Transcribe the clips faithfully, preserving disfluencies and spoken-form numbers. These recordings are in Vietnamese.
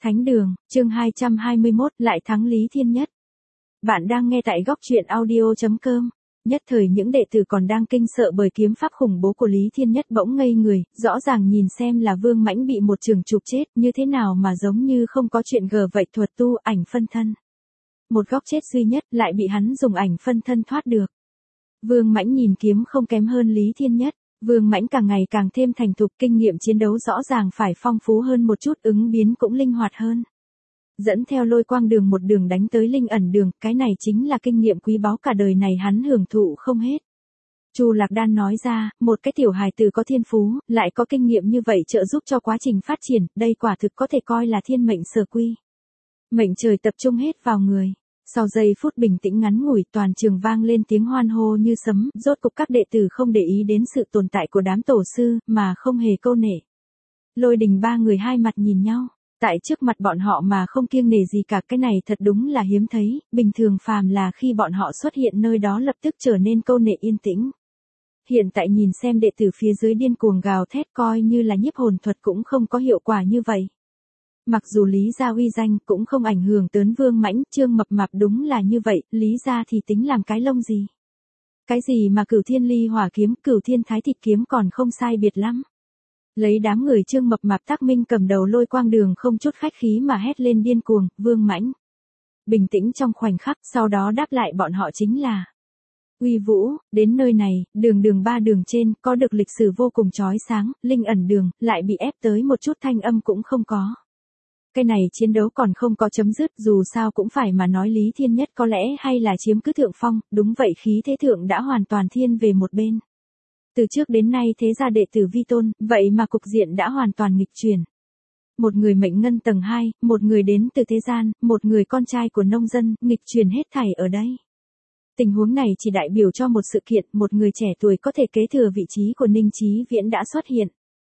Thánh đường, chương hai trăm hai mươi mốt, lại thắng Lý Thiên Nhất. Bạn đang nghe tại góc truyện audio chấm com. Nhất thời những đệ tử còn đang kinh sợ bởi kiếm pháp khủng bố của Lý Thiên Nhất bỗng ngây người, rõ ràng nhìn xem là Vương Mãnh bị một trường chụp chết, như thế nào mà giống như không có chuyện gờ vậy. Thuật tu ảnh phân thân. Một góc chết duy nhất lại bị hắn dùng ảnh phân thân thoát được. Vương Mãnh nhìn kiếm không kém hơn Lý Thiên Nhất. Vương Mãnh càng ngày càng thêm thành thục, kinh nghiệm chiến đấu rõ ràng phải phong phú hơn một chút, ứng biến cũng linh hoạt hơn. Dẫn theo lôi quang đường một đường đánh tới linh ẩn đường, cái này chính là kinh nghiệm quý báu cả đời này hắn hưởng thụ không hết. Chu Lạc Đan nói ra, một cái tiểu hài tử có thiên phú, lại có kinh nghiệm như vậy trợ giúp cho quá trình phát triển, đây quả thực có thể coi là thiên mệnh sở quy. Mệnh trời tập trung hết vào người. Sau giây phút bình tĩnh ngắn ngủi, toàn trường vang lên tiếng hoan hô như sấm, rốt cục các đệ tử không để ý đến sự tồn tại của đám tổ sư, mà không hề câu nể. Lôi Đình ba người hai mặt nhìn nhau, tại trước mặt bọn họ mà không kiêng nể gì cả, cái này thật đúng là hiếm thấy, bình thường phàm là khi bọn họ xuất hiện nơi đó lập tức trở nên câu nể yên tĩnh. Hiện tại nhìn xem đệ tử phía dưới điên cuồng gào thét, coi như là nhiếp hồn thuật cũng không có hiệu quả như vậy. Mặc dù Lý gia uy danh cũng không ảnh hưởng tới Vương Mãnh, Trương Mập Mạp đúng là như vậy, Lý gia thì tính làm cái lông gì. Cái gì mà Cửu Thiên Ly Hỏa kiếm, Cửu Thiên Thái Thịt kiếm còn không sai biệt lắm. Lấy đám người Trương Mập Mạp Tác Minh cầm đầu lôi quang đường không chút khách khí mà hét lên điên cuồng, Vương Mãnh. Bình tĩnh trong khoảnh khắc, sau đó đáp lại bọn họ chính là uy vũ. Đến nơi này, đường đường ba đường trên, có được lịch sử vô cùng chói sáng, linh ẩn đường, lại bị ép tới một chút thanh âm cũng không có. Cái này chiến đấu còn không có chấm dứt, dù sao cũng phải mà nói Lý Thiên Nhất có lẽ hay là chiếm cứ thượng phong, đúng vậy, khí thế thượng đã hoàn toàn thiên về một bên. Từ trước đến nay thế gia đệ tử vi tôn, vậy mà cục diện đã hoàn toàn nghịch chuyển. Một người mệnh ngân tầng hai, một người đến từ thế gian, một người con trai của nông dân, nghịch chuyển hết thảy ở đây. Tình huống này chỉ đại biểu cho một sự kiện, một người trẻ tuổi có thể kế thừa vị trí của Ninh Chí Viễn đã xuất hiện.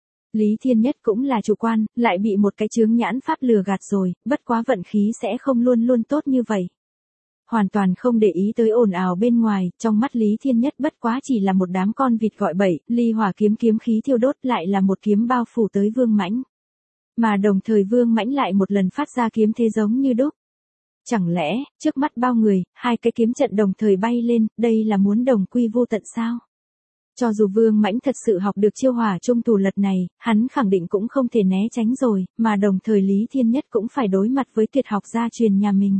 Lý Thiên Nhất cũng là chủ quan, lại bị một cái chướng nhãn pháp lừa gạt rồi, bất quá vận khí sẽ không luôn luôn tốt như vậy. Hoàn toàn không để ý tới ồn ào bên ngoài, trong mắt Lý Thiên Nhất bất quá chỉ là một đám con vịt gọi bậy, ly hỏa kiếm kiếm khí thiêu đốt lại là một kiếm bao phủ tới Vương Mãnh. Mà đồng thời Vương Mãnh lại một lần phát ra kiếm thế giống như đúc. Chẳng lẽ, trước mắt bao người, hai cái kiếm trận đồng thời bay lên, đây là muốn đồng quy vô tận sao? Cho dù Vương Mãnh thật sự học được chiêu hỏa trung tù lật này, hắn khẳng định cũng không thể né tránh rồi, mà đồng thời Lý Thiên Nhất cũng phải đối mặt với tuyệt học gia truyền nhà mình.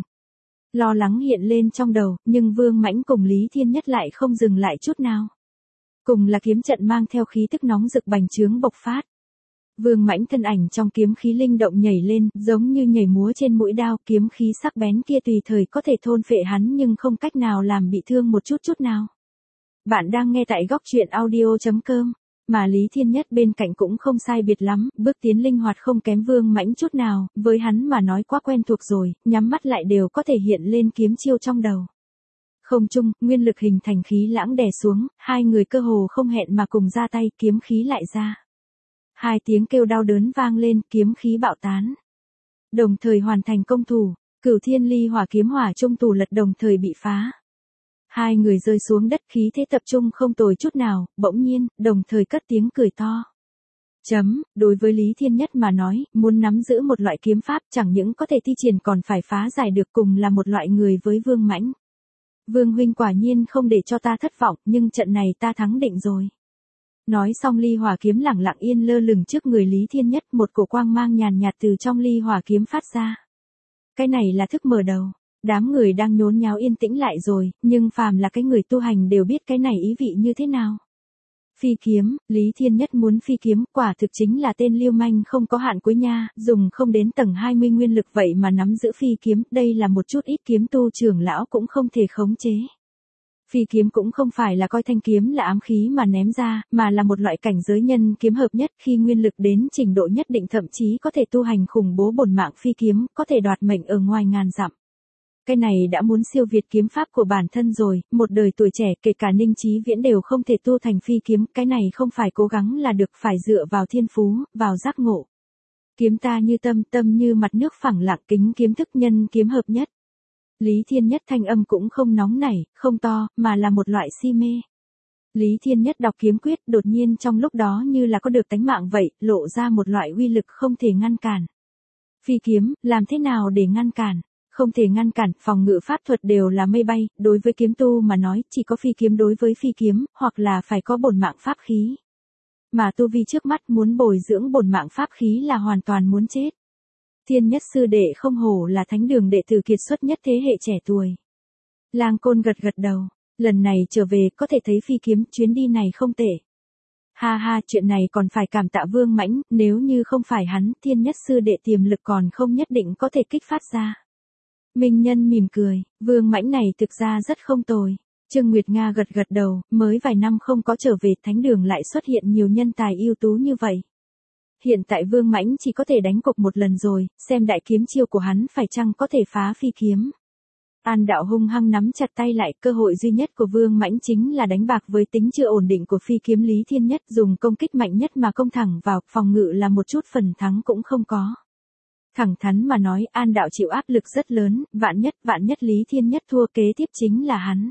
Lo lắng hiện lên trong đầu, nhưng Vương Mãnh cùng Lý Thiên Nhất lại không dừng lại chút nào. Cùng là kiếm trận mang theo khí tức nóng rực bành trướng bộc phát. Vương Mãnh thân ảnh trong kiếm khí linh động nhảy lên, giống như nhảy múa trên mũi đao, kiếm khí sắc bén kia tùy thời có thể thôn phệ hắn nhưng không cách nào làm bị thương một chút chút nào. Bạn đang nghe tại góc truyện audio chấm com, mà Lý Thiên Nhất bên cạnh cũng không sai biệt lắm, bước tiến linh hoạt không kém Vương Mãnh chút nào, với hắn mà nói quá quen thuộc rồi, nhắm mắt lại đều có thể hiện lên kiếm chiêu trong đầu. Không trung, nguyên lực hình thành khí lãng đè xuống, hai người cơ hồ không hẹn mà cùng ra tay, kiếm khí lại ra. Hai tiếng kêu đau đớn vang lên, kiếm khí bạo tán. Đồng thời hoàn thành công thủ, Cửu Thiên Ly Hỏa kiếm hỏa trung tù lật đồng thời bị phá. Hai người rơi xuống đất, khí thế tập trung không tồi chút nào, bỗng nhiên, đồng thời cất tiếng cười to. Chấm, đối với Lý Thiên Nhất mà nói, muốn nắm giữ một loại kiếm pháp chẳng những có thể thi triển còn phải phá giải được, cùng là một loại người với Vương Mãnh. Vương huynh quả nhiên không để cho ta thất vọng, nhưng trận này ta thắng định rồi. Nói xong ly hỏa kiếm lẳng lặng yên lơ lửng trước người Lý Thiên Nhất, một cổ quang mang nhàn nhạt từ trong ly hỏa kiếm phát ra. Cái này là thức mở đầu. Đám người đang nhốn nháo yên tĩnh lại rồi, nhưng phàm là cái người tu hành đều biết cái này ý vị như thế nào. Phi kiếm, Lý Thiên Nhất muốn phi kiếm, quả thực chính là tên liêu manh không có hạn cuối nha, dùng không đến tầng hai mươi nguyên lực vậy mà nắm giữ phi kiếm, đây là một chút ít kiếm tu trưởng lão cũng không thể khống chế. Phi kiếm cũng không phải là coi thanh kiếm là ám khí mà ném ra, mà là một loại cảnh giới nhân kiếm hợp nhất, khi nguyên lực đến trình độ nhất định thậm chí có thể tu hành khủng bố bổn mạng phi kiếm, có thể đoạt mệnh ở ngoài ngàn dặm. Cái này đã muốn siêu việt kiếm pháp của bản thân rồi, một đời tuổi trẻ kể cả Ninh Chí Viễn đều không thể tu thành phi kiếm, cái này không phải cố gắng là được, phải dựa vào thiên phú, vào giác ngộ. Kiếm ta như tâm, tâm như mặt nước phẳng lặng, kính kiếm thức nhân kiếm hợp nhất. Lý Thiên Nhất thanh âm cũng không nóng nảy, không to, mà là một loại si mê. Lý Thiên Nhất đọc kiếm quyết, đột nhiên trong lúc đó như là có được tánh mạng vậy, lộ ra một loại uy lực không thể ngăn cản. Phi kiếm, làm thế nào để ngăn cản? Không thể ngăn cản, phòng ngự pháp thuật đều là mây bay, đối với kiếm tu mà nói, chỉ có phi kiếm đối với phi kiếm, hoặc là phải có bổn mạng pháp khí. Mà tu vi trước mắt muốn bồi dưỡng bổn mạng pháp khí là hoàn toàn muốn chết. Thiên Nhất sư đệ không hổ là thánh đường đệ tử kiệt xuất nhất thế hệ trẻ tuổi. Lang Côn gật gật đầu, lần này trở về có thể thấy phi kiếm, chuyến đi này không tệ. Ha ha, chuyện này còn phải cảm tạ Vương Mãnh, nếu như không phải hắn, Thiên Nhất sư đệ tiềm lực còn không nhất định có thể kích phát ra. Minh Nhân mỉm cười, Vương Mãnh này thực ra rất không tồi. Trương Nguyệt Nga gật gật đầu, mới vài năm không có trở về, thánh đường lại xuất hiện nhiều nhân tài ưu tú như vậy. Hiện tại Vương Mãnh chỉ có thể đánh cục một lần rồi, xem đại kiếm chiêu của hắn phải chăng có thể phá phi kiếm. An Đạo hung hăng nắm chặt tay lại, cơ hội duy nhất của Vương Mãnh chính là đánh bạc với tính chưa ổn định của phi kiếm Lý Thiên Nhất, dùng công kích mạnh nhất mà công thẳng vào, phòng ngự là một chút phần thắng cũng không có. Thẳng thắn mà nói, An Đạo chịu áp lực rất lớn, vạn nhất, vạn nhất Lý Thiên Nhất thua kế tiếp chính là hắn.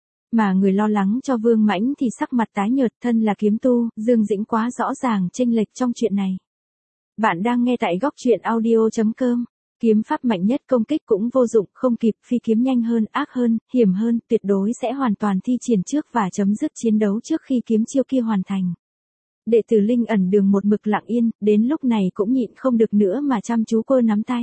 Mà người lo lắng cho Vương Mãnh thì sắc mặt tái nhợt, thân là kiếm tu, Dương Dĩnh quá rõ ràng chênh lệch trong chuyện này. Bạn đang nghe tại góc truyện audio chấm com. Kiếm pháp mạnh nhất công kích cũng vô dụng, không kịp, phi kiếm nhanh hơn, ác hơn, hiểm hơn, tuyệt đối sẽ hoàn toàn thi triển trước và chấm dứt chiến đấu trước khi kiếm chiêu kia hoàn thành. Đệ tử Linh Ẩn Đường một mực lặng yên, đến lúc này cũng nhịn không được nữa mà chăm chú cô nắm tay.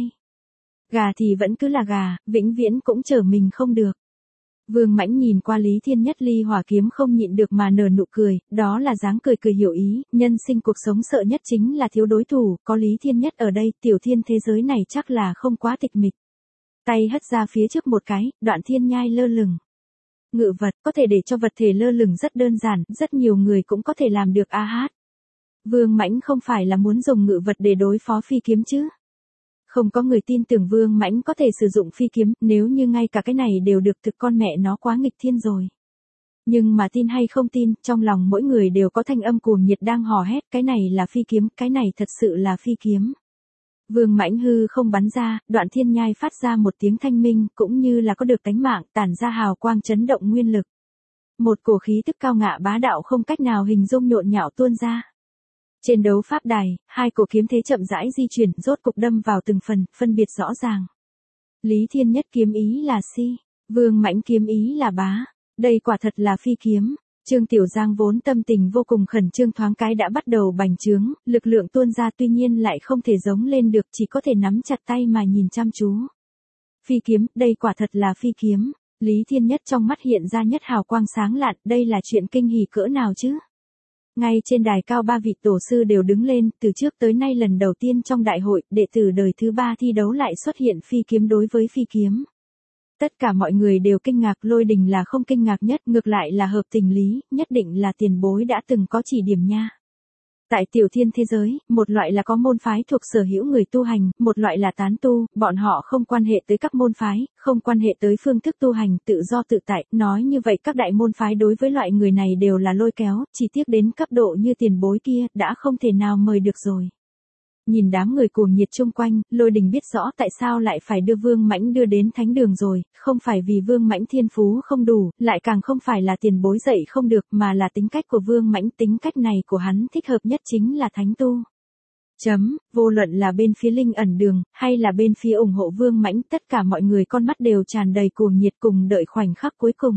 Gà thì vẫn cứ là gà, vĩnh viễn cũng trở mình không được. Vương Mãnh nhìn qua Lý Thiên Nhất ly hỏa kiếm không nhịn được mà nở nụ cười, đó là dáng cười cười hiểu ý, nhân sinh cuộc sống sợ nhất chính là thiếu đối thủ, có Lý Thiên Nhất ở đây, tiểu thiên thế giới này chắc là không quá tịch mịch. Tay hất ra phía trước một cái, đoạn thiên nhai lơ lửng. Ngự vật, có thể để cho vật thể lơ lửng rất đơn giản, rất nhiều người cũng có thể làm được a hát. Vương Mãnh không phải là muốn dùng ngự vật để đối phó phi kiếm chứ? Không có người tin tưởng Vương Mãnh có thể sử dụng phi kiếm, nếu như ngay cả cái này đều được thực con mẹ nó quá nghịch thiên rồi. Nhưng mà tin hay không tin, trong lòng mỗi người đều có thanh âm cuồng nhiệt đang hò hét, cái này là phi kiếm, cái này thật sự là phi kiếm. Vương Mãnh hư không bắn ra, đoạn thiên nhai phát ra một tiếng thanh minh, cũng như là có được tánh mạng, tản ra hào quang chấn động nguyên lực. Một cổ khí tức cao ngạ bá đạo không cách nào hình dung nhộn nhạo tuôn ra. Trên đấu pháp đài, hai cổ kiếm thế chậm rãi di chuyển, rốt cục đâm vào từng phần, phân biệt rõ ràng. Lý Thiên Nhất kiếm ý là si, Vương Mãnh kiếm ý là bá. Đây quả thật là phi kiếm. Trương Tiểu Giang vốn tâm tình vô cùng khẩn trương thoáng cái đã bắt đầu bành trướng, lực lượng tuôn ra tuy nhiên lại không thể giống lên được, chỉ có thể nắm chặt tay mà nhìn chăm chú. Phi kiếm, đây quả thật là phi kiếm. Lý Thiên Nhất trong mắt hiện ra nhất hào quang sáng lạn, đây là chuyện kinh hỉ cỡ nào chứ? Ngay trên đài cao ba vị tổ sư đều đứng lên, từ trước tới nay lần đầu tiên trong đại hội, đệ tử đời thứ ba thi đấu lại xuất hiện phi kiếm đối với phi kiếm. Tất cả mọi người đều kinh ngạc, Lôi Đình là không kinh ngạc nhất, ngược lại là hợp tình lý, nhất định là tiền bối đã từng có chỉ điểm nha. Tại tiểu thiên thế giới, một loại là có môn phái thuộc sở hữu người tu hành, một loại là tán tu, bọn họ không quan hệ tới các môn phái, không quan hệ tới phương thức tu hành, tự do tự tại, nói như vậy các đại môn phái đối với loại người này đều là lôi kéo, chỉ tiếc đến cấp độ như tiền bối kia, đã không thể nào mời được rồi. Nhìn đám người cuồng nhiệt chung quanh, Lôi Đình biết rõ tại sao lại phải đưa Vương Mãnh đưa đến thánh đường rồi, không phải vì Vương Mãnh thiên phú không đủ, lại càng không phải là tiền bối dạy không được, mà là tính cách của Vương Mãnh, tính cách này của hắn thích hợp nhất chính là thánh tu. Chấm, vô luận là bên phía Linh Ẩn Đường, hay là bên phía ủng hộ Vương Mãnh, tất cả mọi người con mắt đều tràn đầy cuồng nhiệt cùng đợi khoảnh khắc cuối cùng.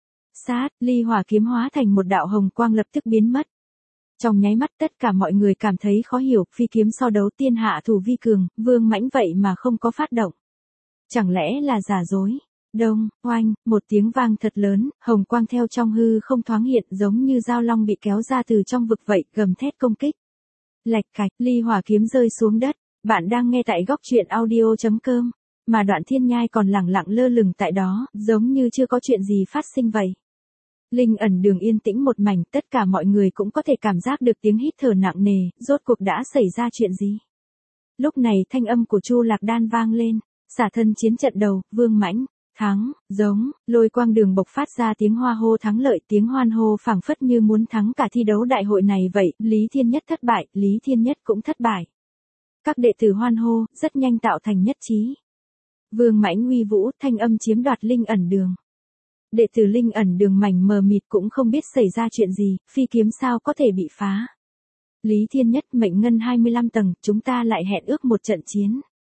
Sát, ly hỏa kiếm hóa thành một đạo hồng quang lập tức biến mất. Trong nháy mắt tất cả mọi người cảm thấy khó hiểu, phi kiếm so đấu tiên hạ thủ vi cường, Vương Mãnh vậy mà không có phát động. Chẳng lẽ là giả dối? Đông, oanh, một tiếng vang thật lớn, hồng quang theo trong hư không thoáng hiện giống như dao long bị kéo ra từ trong vực vậy, gầm thét công kích. Lạch cạch, ly hỏa kiếm rơi xuống đất, bạn đang nghe tại góc truyện audio chấm com, mà Đoạn Thiên Nhai còn lẳng lặng lơ lửng tại đó, giống như chưa có chuyện gì phát sinh vậy. Linh Ẩn Đường yên tĩnh một mảnh, tất cả mọi người cũng có thể cảm giác được tiếng hít thở nặng nề, rốt cuộc đã xảy ra chuyện gì. Lúc này thanh âm của Chu Lạc Đan vang lên, xả thân chiến trận đầu, Vương Mãnh, thắng, giống, Lôi Quang Đường bộc phát ra tiếng hoa hô thắng lợi, tiếng hoan hô phảng phất như muốn thắng cả thi đấu đại hội này vậy, Lý Thiên Nhất thất bại, Lý Thiên Nhất cũng thất bại. Các đệ tử hoan hô, rất nhanh tạo thành nhất trí. Vương Mãnh uy vũ, thanh âm chiếm đoạt Linh Ẩn Đường. Đệ tử Linh Ẩn Đường mảnh mờ mịt cũng không biết xảy ra chuyện gì, phi kiếm sao có thể bị phá. Lý Thiên Nhất, mệnh ngân hai mươi lăm tầng, chúng ta lại hẹn ước một trận chiến.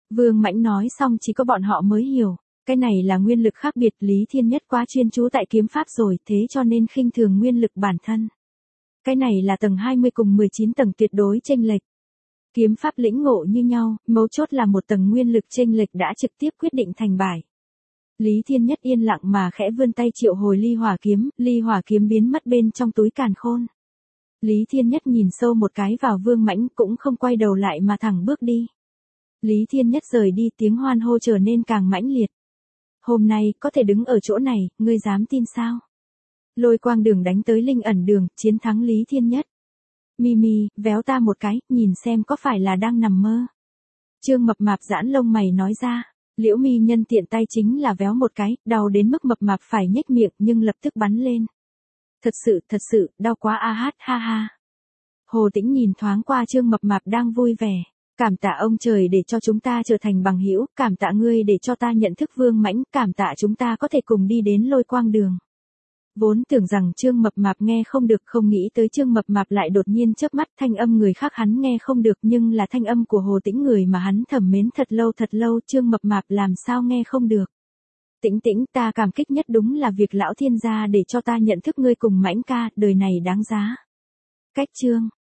Vương Mãnh nói xong chỉ có bọn họ mới hiểu. Cái này là nguyên lực khác biệt, Lý Thiên Nhất quá chuyên chú tại kiếm pháp rồi, thế cho nên khinh thường nguyên lực bản thân. Cái này là tầng hai mươi cùng mười chín tầng tuyệt đối chênh lệch. Kiếm pháp lĩnh ngộ như nhau, mấu chốt là một tầng nguyên lực chênh lệch đã trực tiếp quyết định thành bại. Lý Thiên Nhất yên lặng mà khẽ vươn tay triệu hồi ly hỏa kiếm, ly hỏa kiếm biến mất bên trong túi càn khôn. Lý Thiên Nhất nhìn sâu một cái vào Vương Mãnh cũng không quay đầu lại mà thẳng bước đi. Lý Thiên Nhất rời đi, tiếng hoan hô trở nên càng mãnh liệt. Hôm nay, có thể đứng ở chỗ này, ngươi dám tin sao? Lôi quang đường đánh tới linh ẩn đường, chiến thắng Lý Thiên Nhất. Mimi, véo ta một cái, nhìn xem có phải là đang nằm mơ. Trương Mập Mạp giãn lông mày nói ra. Liễu Mi nhân tiện tay chính là véo một cái, đau đến mức Mập Mạp phải nhếch miệng nhưng lập tức bắn lên. Thật sự, thật sự, đau quá a hát ha ha. Hồ Tĩnh nhìn thoáng qua Trương Mập Mạp đang vui vẻ. Cảm tạ ông trời để cho chúng ta trở thành bằng hữu, cảm tạ ngươi để cho ta nhận thức Vương Mãnh, cảm tạ chúng ta có thể cùng đi đến lôi quang đường. Vốn tưởng rằng Trương Mập Mạp nghe không được, không nghĩ tới Trương Mập Mạp lại đột nhiên chớp mắt, thanh âm người khác hắn nghe không được nhưng là thanh âm của Hồ Tĩnh, người mà hắn thầm mến thật lâu thật lâu, Trương Mập Mạp làm sao nghe không được. Tĩnh Tĩnh, ta cảm kích nhất đúng là việc lão thiên gia để cho ta nhận thức ngươi cùng Mãnh ca, đời này đáng giá. Cách chương